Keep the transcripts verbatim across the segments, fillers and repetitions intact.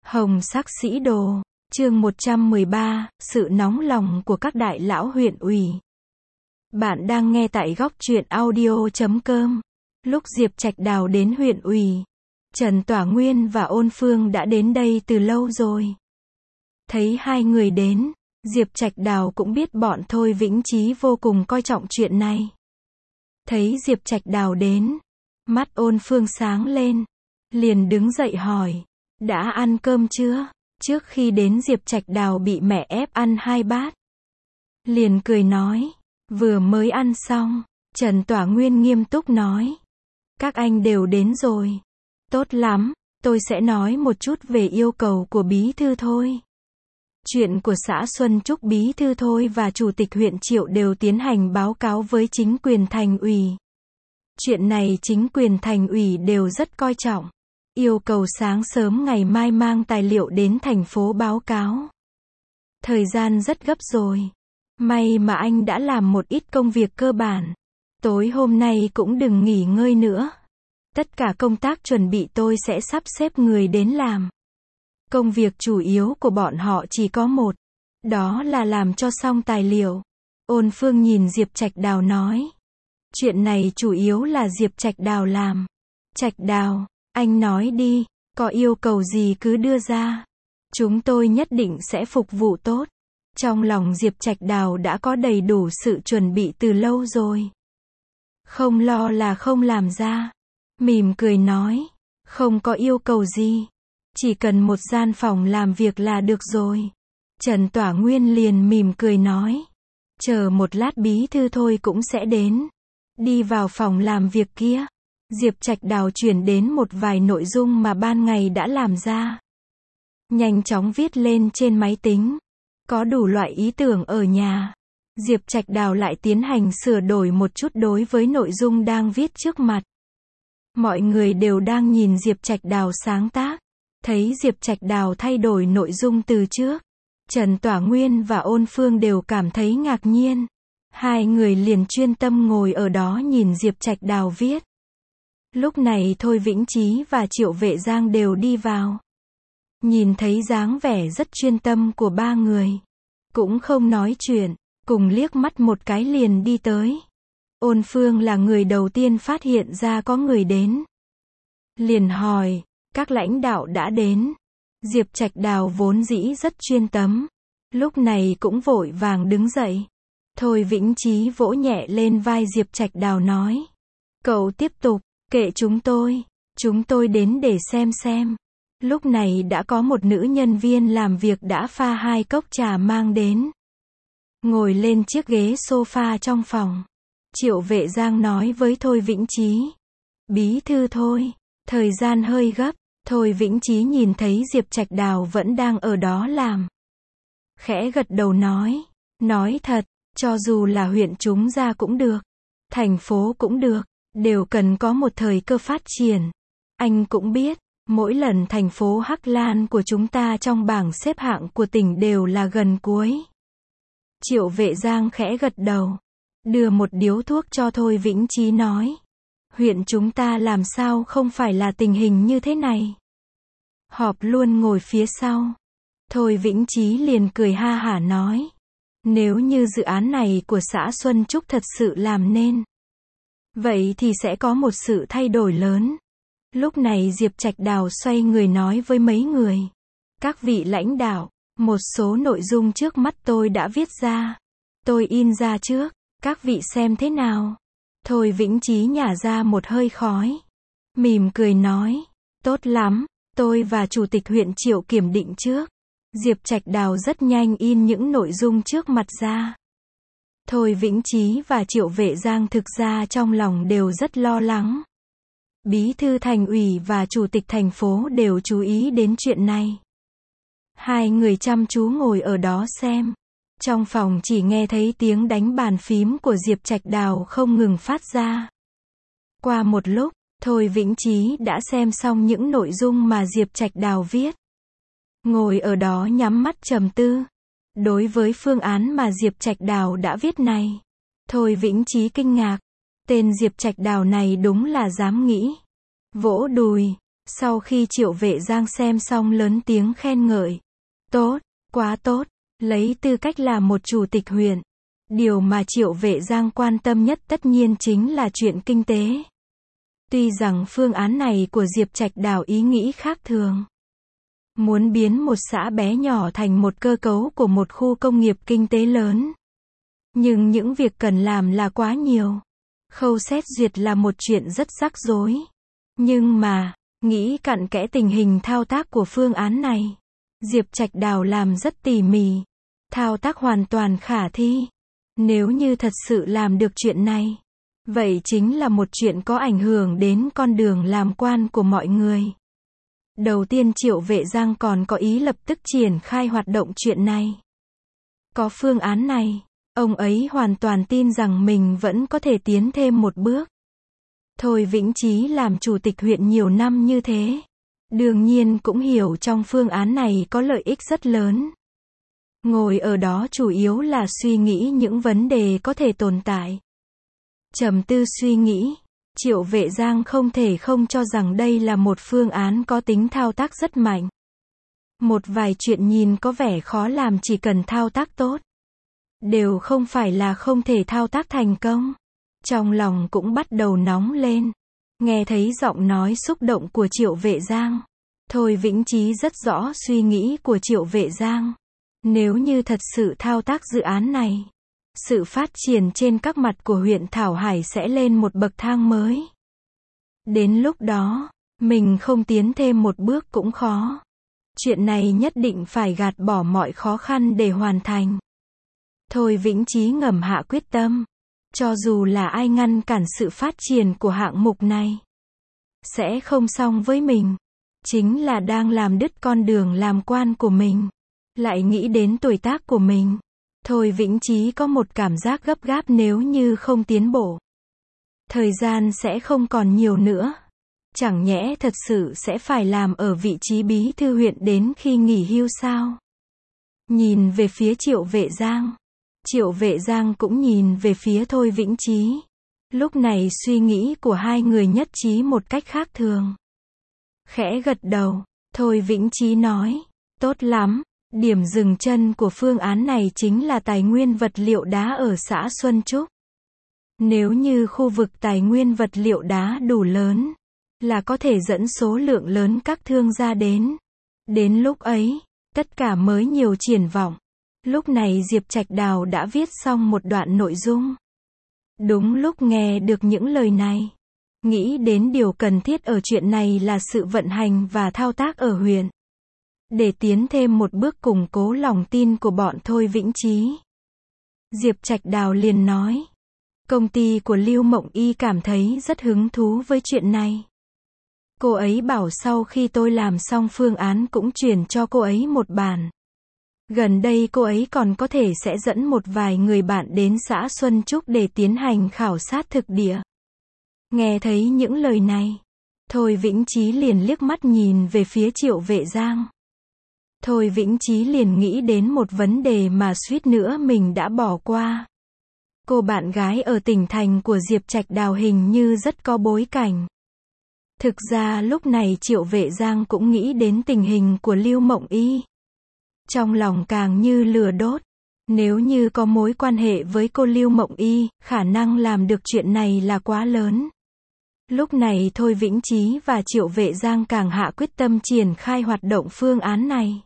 Hồng sắc sĩ đồ, chương một trăm mười ba, sự nóng lòng của các đại lão huyện ủy. Bạn đang nghe tại góc truyện audio chấm com. Lúc Diệp Trạch Đào đến huyện ủy, Trần Tỏa Nguyên và Ôn Phương đã đến đây từ lâu rồi. Thấy hai người đến, Diệp Trạch Đào cũng biết bọn Thôi Vĩnh Chí vô cùng coi trọng chuyện này. Thấy Diệp Trạch Đào đến, mắt Ôn Phương sáng lên, liền đứng dậy hỏi, đã ăn cơm chưa? Trước khi đến Diệp Trạch Đào bị mẹ ép ăn hai bát. Liền cười nói, vừa mới ăn xong. Trần Tỏa Nguyên nghiêm túc nói, các anh đều đến rồi. Tốt lắm, tôi sẽ nói một chút về yêu cầu của bí thư Thôi. Chuyện của xã Xuân Trúc bí thư Thôi và chủ tịch huyện Triệu đều tiến hành báo cáo với chính quyền thành ủy. Chuyện này chính quyền thành ủy đều rất coi trọng. Yêu cầu sáng sớm ngày mai mang tài liệu đến thành phố báo cáo. Thời gian rất gấp rồi. May mà anh đã làm một ít công việc cơ bản. Tối hôm nay cũng đừng nghỉ ngơi nữa. Tất cả công tác chuẩn bị tôi sẽ sắp xếp người đến làm. Công việc chủ yếu của bọn họ chỉ có một. Đó là làm cho xong tài liệu. Ôn Phương nhìn Diệp Trạch Đào nói. Chuyện này chủ yếu là Diệp Trạch Đào làm. Trạch Đào, anh nói đi, có yêu cầu gì cứ đưa ra. Chúng tôi nhất định sẽ phục vụ tốt. Trong lòng Diệp Trạch Đào đã có đầy đủ sự chuẩn bị từ lâu rồi. Không lo là không làm ra. Mỉm cười nói, không có yêu cầu gì. Chỉ cần một gian phòng làm việc là được rồi. Trần Tỏa Nguyên liền mỉm cười nói, chờ một lát bí thư Thôi cũng sẽ đến. Đi vào phòng làm việc kia. Diệp Trạch Đào chuyển đến một vài nội dung mà ban ngày đã làm ra. Nhanh chóng viết lên trên máy tính. Có đủ loại ý tưởng ở nhà. Diệp Trạch Đào lại tiến hành sửa đổi một chút đối với nội dung đang viết trước mặt. Mọi người đều đang nhìn Diệp Trạch Đào sáng tác. Thấy Diệp Trạch Đào thay đổi nội dung từ trước. Trần Tỏa Nguyên và Ôn Phương đều cảm thấy ngạc nhiên. Hai người liền chuyên tâm ngồi ở đó nhìn Diệp Trạch Đào viết. Lúc này Thôi Vĩnh Chí và Triệu Vệ Giang đều đi vào. Nhìn thấy dáng vẻ rất chuyên tâm của ba người. Cũng không nói chuyện, cùng liếc mắt một cái liền đi tới. Ôn Phương là người đầu tiên phát hiện ra có người đến. Liền hỏi, các lãnh đạo đã đến. Diệp Trạch Đào vốn dĩ rất chuyên tâm. Lúc này cũng vội vàng đứng dậy. Thôi Vĩnh Chí vỗ nhẹ lên vai Diệp Trạch Đào nói. Cậu tiếp tục, kệ chúng tôi. Chúng tôi đến để xem xem. Lúc này đã có một nữ nhân viên làm việc đã pha hai cốc trà mang đến. Ngồi lên chiếc ghế sofa trong phòng. Triệu Vệ Giang nói với Thôi Vĩnh Chí. Bí thư Thôi, thời gian hơi gấp. Thôi Vĩnh Chí nhìn thấy Diệp Trạch Đào vẫn đang ở đó làm. Khẽ gật đầu nói. Nói thật, cho dù là huyện chúng ra cũng được. Thành phố cũng được. Đều cần có một thời cơ phát triển. Anh cũng biết. Mỗi lần thành phố Hắc Lan của chúng ta trong bảng xếp hạng của tỉnh đều là gần cuối. Triệu Vệ Giang khẽ gật đầu. Đưa một điếu thuốc cho Thôi Vĩnh Chí nói. Huyện chúng ta làm sao không phải là tình hình như thế này. Họp luôn ngồi phía sau. Thôi Vĩnh Chí liền cười ha hả nói. Nếu như dự án này của xã Xuân Trúc thật sự làm nên. Vậy thì sẽ có một sự thay đổi lớn. Lúc này Diệp Trạch Đào xoay người nói với mấy người. Các vị lãnh đạo, một số nội dung trước mắt tôi đã viết ra. Tôi in ra trước, các vị xem thế nào. Thôi Vĩnh Chí nhả ra một hơi khói. Mỉm cười nói, tốt lắm, tôi và chủ tịch huyện Triệu kiểm định trước. Diệp Trạch Đào rất nhanh in những nội dung trước mặt ra. Thôi Vĩnh Chí và Triệu Vệ Giang thực ra trong lòng đều rất lo lắng. Bí thư thành ủy và chủ tịch thành phố đều chú ý đến chuyện này. Hai người chăm chú ngồi ở đó xem. Trong phòng chỉ nghe thấy tiếng đánh bàn phím của Diệp Trạch Đào không ngừng phát ra. Qua một lúc, Thôi Vĩnh Chí đã xem xong những nội dung mà Diệp Trạch Đào viết. Ngồi ở đó nhắm mắt trầm tư. Đối với phương án mà Diệp Trạch Đào đã viết này, Thôi Vĩnh Chí kinh ngạc. Tên Diệp Trạch Đào này đúng là dám nghĩ. Vỗ đùi, Sau khi Triệu Vệ Giang xem xong lớn tiếng khen ngợi. Tốt, quá tốt, lấy tư cách là một chủ tịch huyện. Điều mà Triệu Vệ Giang quan tâm nhất tất nhiên chính là chuyện kinh tế. Tuy rằng phương án này của Diệp Trạch Đào ý nghĩ khác thường. Muốn biến một xã bé nhỏ thành một cơ cấu của một khu công nghiệp kinh tế lớn. Nhưng những việc cần làm là quá nhiều. Khâu xét duyệt là một chuyện rất rắc rối. Nhưng mà, nghĩ cặn kẽ tình hình thao tác của phương án này. Diệp Trạch Đào làm rất tỉ mỉ. Thao tác hoàn toàn khả thi. Nếu như thật sự làm được chuyện này, vậy chính là một chuyện có ảnh hưởng đến con đường làm quan của mọi người. Đầu tiên Triệu Vệ Giang còn có ý lập tức triển khai hoạt động chuyện này. Có phương án này, ông ấy hoàn toàn tin rằng mình vẫn có thể tiến thêm một bước. Thôi Vĩnh Chí làm chủ tịch huyện nhiều năm như thế. Đương nhiên cũng hiểu trong phương án này có lợi ích rất lớn. Ngồi ở đó chủ yếu là suy nghĩ những vấn đề có thể tồn tại. Trầm tư suy nghĩ, Triệu Vệ Giang không thể không cho rằng đây là một phương án có tính thao tác rất mạnh. Một vài chuyện nhìn có vẻ khó làm chỉ cần thao tác tốt. Đều không phải là không thể thao tác thành công. Trong lòng cũng bắt đầu nóng lên. Nghe thấy giọng nói xúc động của Triệu Vệ Giang. Thôi Vĩnh Chí rất rõ suy nghĩ của Triệu Vệ Giang. Nếu như thật sự thao tác dự án này, sự phát triển trên các mặt của huyện Thảo Hải sẽ lên một bậc thang mới. Đến lúc đó, mình không tiến thêm một bước cũng khó. Chuyện này nhất định phải gạt bỏ mọi khó khăn để hoàn thành. Thôi Vĩnh Chí ngầm hạ quyết tâm. Cho dù là ai ngăn cản sự phát triển của hạng mục này, sẽ không xong với mình. Chính là đang làm đứt con đường làm quan của mình. Lại nghĩ đến tuổi tác của mình. Thôi Vĩnh Chí có một cảm giác gấp gáp nếu như không tiến bộ. Thời gian sẽ không còn nhiều nữa. Chẳng nhẽ thật sự sẽ phải làm ở vị trí bí thư huyện đến khi nghỉ hưu sao? Nhìn về phía Triệu Vệ Giang. Triệu Vệ Giang cũng nhìn về phía Thôi Vĩnh Chí. Lúc này suy nghĩ của hai người nhất trí một cách khác thường. Khẽ gật đầu, Thôi Vĩnh Chí nói, tốt lắm. Điểm dừng chân của phương án này chính là tài nguyên vật liệu đá ở xã Xuân Trúc. Nếu như khu vực tài nguyên vật liệu đá đủ lớn, là có thể dẫn số lượng lớn các thương gia đến. Đến lúc ấy, tất cả mới nhiều triển vọng. Lúc này Diệp Trạch Đào đã viết xong một đoạn nội dung. Đúng lúc nghe được những lời này, nghĩ đến điều cần thiết ở chuyện này là sự vận hành và thao tác ở huyện. Để tiến thêm một bước củng cố lòng tin của bọn Thôi Vĩnh Chí. Diệp Trạch Đào liền nói. Công ty của Lưu Mộng Y cảm thấy rất hứng thú với chuyện này. Cô ấy bảo sau khi tôi làm xong phương án cũng chuyển cho cô ấy một bản. Gần đây cô ấy còn có thể sẽ dẫn một vài người bạn đến xã Xuân Trúc để tiến hành khảo sát thực địa. Nghe thấy những lời này, Thôi Vĩnh Chí liền liếc mắt nhìn về phía Triệu Vệ Giang. Thôi Vĩnh Chí liền nghĩ đến một vấn đề mà suýt nữa mình đã bỏ qua. Cô bạn gái ở tỉnh thành của Diệp Trạch Đào hình như rất có bối cảnh. Thực ra lúc này Triệu Vệ Giang cũng nghĩ đến tình hình của Lưu Mộng Y. Trong lòng càng như lửa đốt. Nếu như có mối quan hệ với cô Lưu Mộng Y, khả năng làm được chuyện này là quá lớn. Lúc này Thôi Vĩnh Chí và Triệu Vệ Giang càng hạ quyết tâm triển khai hoạt động phương án này.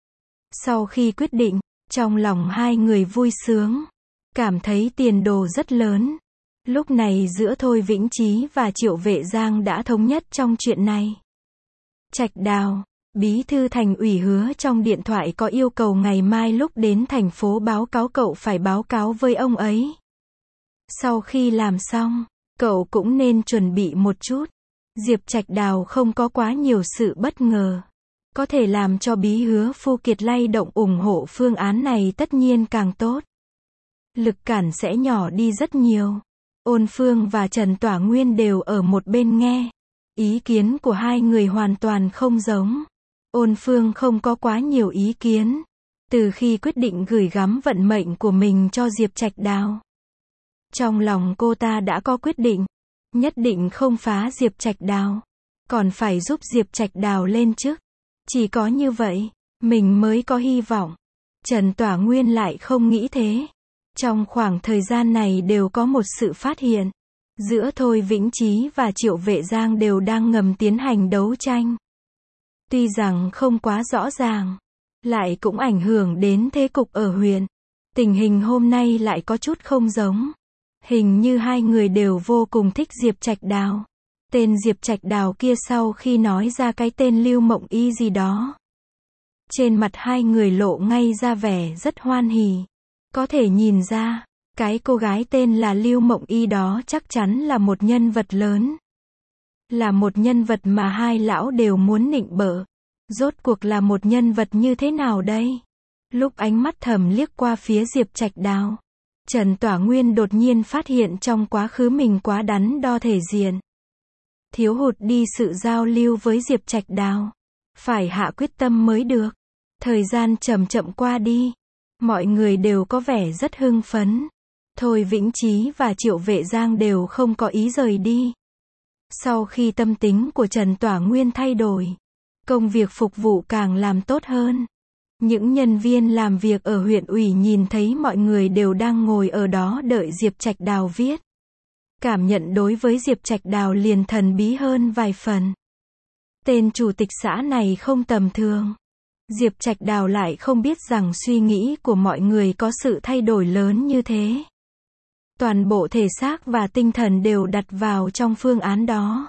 Sau khi quyết định, trong lòng hai người vui sướng, cảm thấy tiền đồ rất lớn. Lúc này giữa Thôi Vĩnh Chí và Triệu Vệ Giang đã thống nhất trong chuyện này. Trạch Đào, bí thư thành ủy hứa trong điện thoại có yêu cầu ngày mai lúc đến thành phố báo cáo cậu phải báo cáo với ông ấy. Sau khi làm xong, cậu cũng nên chuẩn bị một chút. Diệp Trạch Đào không có quá nhiều sự bất ngờ. Có thể làm cho bí hứa Phu Kiệt lay động ủng hộ phương án này tất nhiên càng tốt. Lực cản sẽ nhỏ đi rất nhiều. Ôn Phương và Trần Tỏa Nguyên đều ở một bên nghe. Ý kiến của hai người hoàn toàn không giống. Ôn Phương không có quá nhiều ý kiến. Từ khi quyết định gửi gắm vận mệnh của mình cho Diệp Trạch Đào, trong lòng cô ta đã có quyết định. Nhất định không phá Diệp Trạch Đào. còn phải giúp Diệp Trạch Đào lên chức. Chỉ có như vậy, mình mới có hy vọng. Trần Tỏa Nguyên lại không nghĩ thế. Trong khoảng thời gian này đều có một sự phát hiện. Giữa Thôi Vĩnh Chí và Triệu Vệ Giang đều đang ngầm tiến hành đấu tranh. Tuy rằng không quá rõ ràng, lại cũng ảnh hưởng đến thế cục ở huyện. Tình hình hôm nay lại có chút không giống. Hình như hai người đều vô cùng thích Diệp Trạch Đào. Tên Diệp Trạch Đào kia sau khi nói ra cái tên Lưu Mộng Y gì đó, trên mặt hai người lộ ngay ra vẻ rất hoan hỉ. Có thể nhìn ra, cái cô gái tên là Lưu Mộng Y đó chắc chắn là một nhân vật lớn. Là một nhân vật mà hai lão đều muốn nịnh bợ. Rốt cuộc là một nhân vật như thế nào đây? Lúc ánh mắt thầm liếc qua phía Diệp Trạch Đào, Trần Tỏa Nguyên đột nhiên phát hiện trong quá khứ mình quá đắn đo thể diện. Thiếu hụt đi sự giao lưu với Diệp Trạch Đào. Phải hạ quyết tâm mới được. Thời gian chậm chậm qua đi. Mọi người đều có vẻ rất hưng phấn. Thôi Vĩnh Chí và Triệu Vệ Giang đều không có ý rời đi. Sau khi tâm tính của Trần Tỏa Nguyên thay đổi, công việc phục vụ càng làm tốt hơn. Những nhân viên làm việc ở huyện ủy nhìn thấy mọi người đều đang ngồi ở đó đợi Diệp Trạch Đào viết. Cảm nhận đối với Diệp Trạch Đào liền thần bí hơn vài phần. Tên chủ tịch xã này không tầm thường. Diệp Trạch Đào lại không biết rằng suy nghĩ của mọi người có sự thay đổi lớn như thế. Toàn bộ thể xác và tinh thần đều đặt vào trong phương án đó.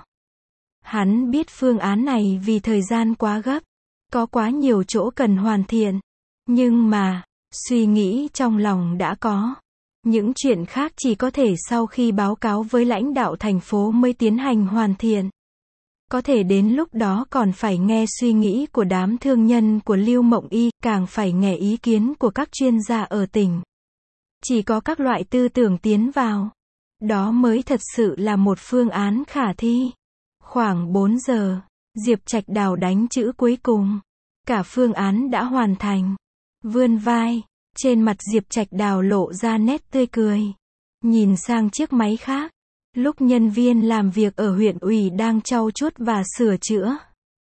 Hắn biết phương án này vì thời gian quá gấp, có quá nhiều chỗ cần hoàn thiện. Nhưng mà, suy nghĩ trong lòng đã có. Những chuyện khác chỉ có thể sau khi báo cáo với lãnh đạo thành phố mới tiến hành hoàn thiện. Có thể đến lúc đó còn phải nghe suy nghĩ của đám thương nhân của Lưu Mộng Y, càng phải nghe ý kiến của các chuyên gia ở tỉnh. Chỉ có các loại tư tưởng tiến vào, đó mới thật sự là một phương án khả thi. Khoảng bốn giờ, Diệp Trạch Đào đánh chữ cuối cùng. Cả phương án đã hoàn thành. Vươn vai, trên mặt Diệp Trạch Đào lộ ra nét tươi cười. Nhìn sang chiếc máy khác, lúc nhân viên làm việc ở huyện ủy đang trau chuốt và sửa chữa.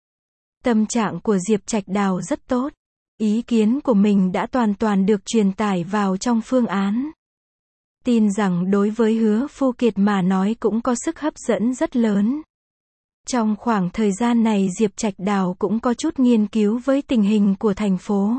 Tâm trạng của Diệp Trạch Đào rất tốt. Ý kiến của mình đã toàn toàn được truyền tải vào trong phương án. Tin rằng đối với Hứa Phu Kiệt mà nói cũng có sức hấp dẫn rất lớn. Trong khoảng thời gian này Diệp Trạch Đào cũng có chút nghiên cứu với tình hình của thành phố.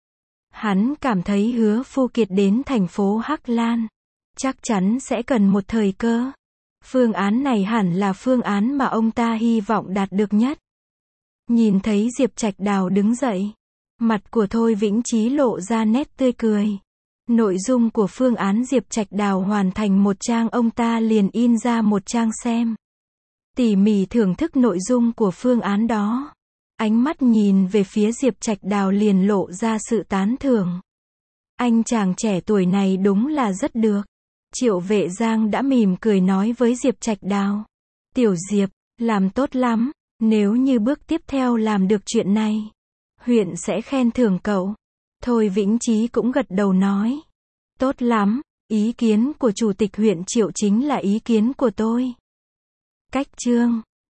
Hắn cảm thấy Hứa Phu Kiệt đến thành phố Hắc Lan, chắc chắn sẽ cần một thời cơ. Phương án này hẳn là phương án mà ông ta hy vọng đạt được nhất. Nhìn thấy Diệp Trạch Đào đứng dậy, mặt của Thôi Vĩnh Chí lộ ra nét tươi cười. Nội dung của phương án Diệp Trạch Đào hoàn thành một trang, ông ta liền in ra một trang xem. Tỉ mỉ thưởng thức nội dung của phương án đó. Ánh mắt nhìn về phía Diệp Trạch Đào liền lộ ra sự tán thưởng. Anh chàng trẻ tuổi này đúng là rất được. Triệu Vệ Giang đã mỉm cười nói với Diệp Trạch Đào. Tiểu Diệp, làm tốt lắm. Nếu như bước tiếp theo làm được chuyện này, huyện sẽ khen thưởng cậu. Thôi Vĩnh Chí cũng gật đầu nói. Tốt lắm, ý kiến của chủ tịch huyện Triệu chính là ý kiến của tôi. Cách chương